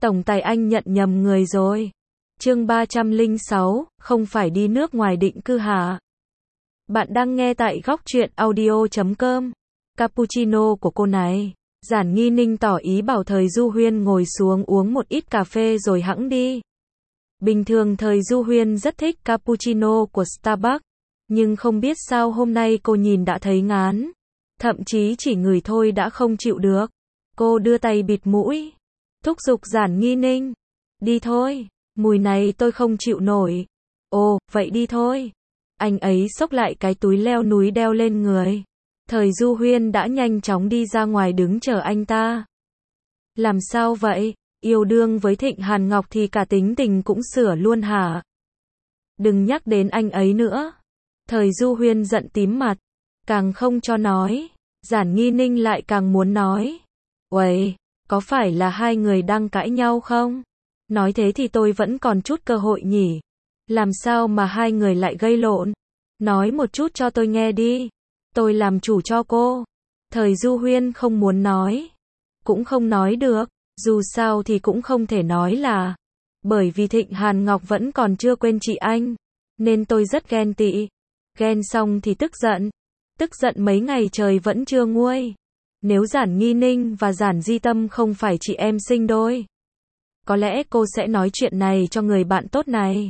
Tổng tài anh nhận nhầm người rồi. Chương 306, không phải đi nước ngoài định cư hả? Bạn đang nghe tại góc truyện audio.com. Cappuccino của cô này. Giản Nghi Ninh tỏ ý bảo Thời Du Huyên ngồi xuống uống một ít cà phê rồi hẵng đi. Bình thường Thời Du Huyên rất thích cappuccino của Starbucks, nhưng không biết sao hôm nay cô nhìn đã thấy ngán. Thậm chí chỉ ngửi thôi đã không chịu được. Cô đưa tay bịt mũi, thúc giục Giản Nghi Ninh. Đi thôi, mùi này tôi không chịu nổi. Ồ, vậy đi thôi. Anh ấy xốc lại cái túi leo núi đeo lên người. Thời Du Huyên đã nhanh chóng đi ra ngoài đứng chờ anh ta. Làm sao vậy? Yêu đương với Thịnh Hàn Ngọc thì cả tính tình cũng sửa luôn hả? Đừng nhắc đến anh ấy nữa. Thời Du Huyên giận tím mặt, càng không cho nói. Giản Nghi Ninh lại càng muốn nói. Uầy, có phải là hai người đang cãi nhau không? Nói thế thì tôi vẫn còn chút cơ hội nhỉ. Làm sao mà hai người lại gây lộn? Nói một chút cho tôi nghe đi. Tôi làm chủ cho cô. Thời Du Huyên không muốn nói. Cũng không nói được. Dù sao thì cũng không thể nói là. Bởi vì Thịnh Hàn Ngọc vẫn còn chưa quên chị anh. Nên tôi rất ghen tị. Ghen xong thì tức giận. Tức giận mấy ngày trời vẫn chưa nguôi. Nếu Giản Nghi Ninh và Giản Di Tâm không phải chị em sinh đôi, có lẽ cô sẽ nói chuyện này cho người bạn tốt này.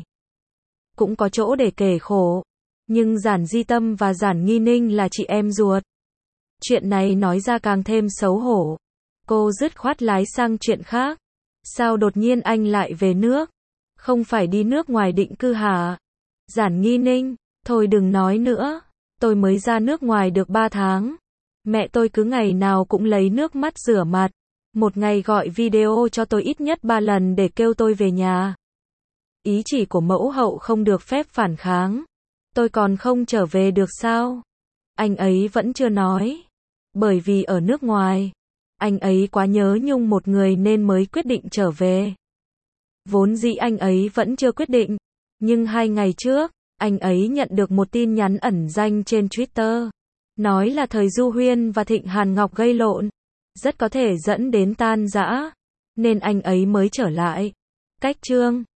Cũng có chỗ để kể khổ. Nhưng Giản Di Tâm và Giản Nghi Ninh là chị em ruột. Chuyện này nói ra càng thêm xấu hổ. Cô dứt khoát lái sang chuyện khác. Sao đột nhiên anh lại về nước? Không phải đi nước ngoài định cư hả? Giản Nghi Ninh, thôi đừng nói nữa. Tôi mới ra nước ngoài được 3 tháng. Mẹ tôi cứ ngày nào cũng lấy nước mắt rửa mặt. Một ngày gọi video cho tôi ít nhất 3 lần để kêu tôi về nhà. Ý chỉ của mẫu hậu không được phép phản kháng. Tôi còn không trở về được sao? Anh ấy vẫn chưa nói. Bởi vì ở nước ngoài, anh ấy quá nhớ nhung một người nên mới quyết định trở về. Vốn dĩ anh ấy vẫn chưa quyết định. Nhưng 2 ngày trước, anh ấy nhận được một tin nhắn ẩn danh trên Twitter. Nói là Thời Du Huyên và Thịnh Hàn Ngọc gây lộn. Rất có thể dẫn đến tan rã. Nên anh ấy mới trở lại. Cách chương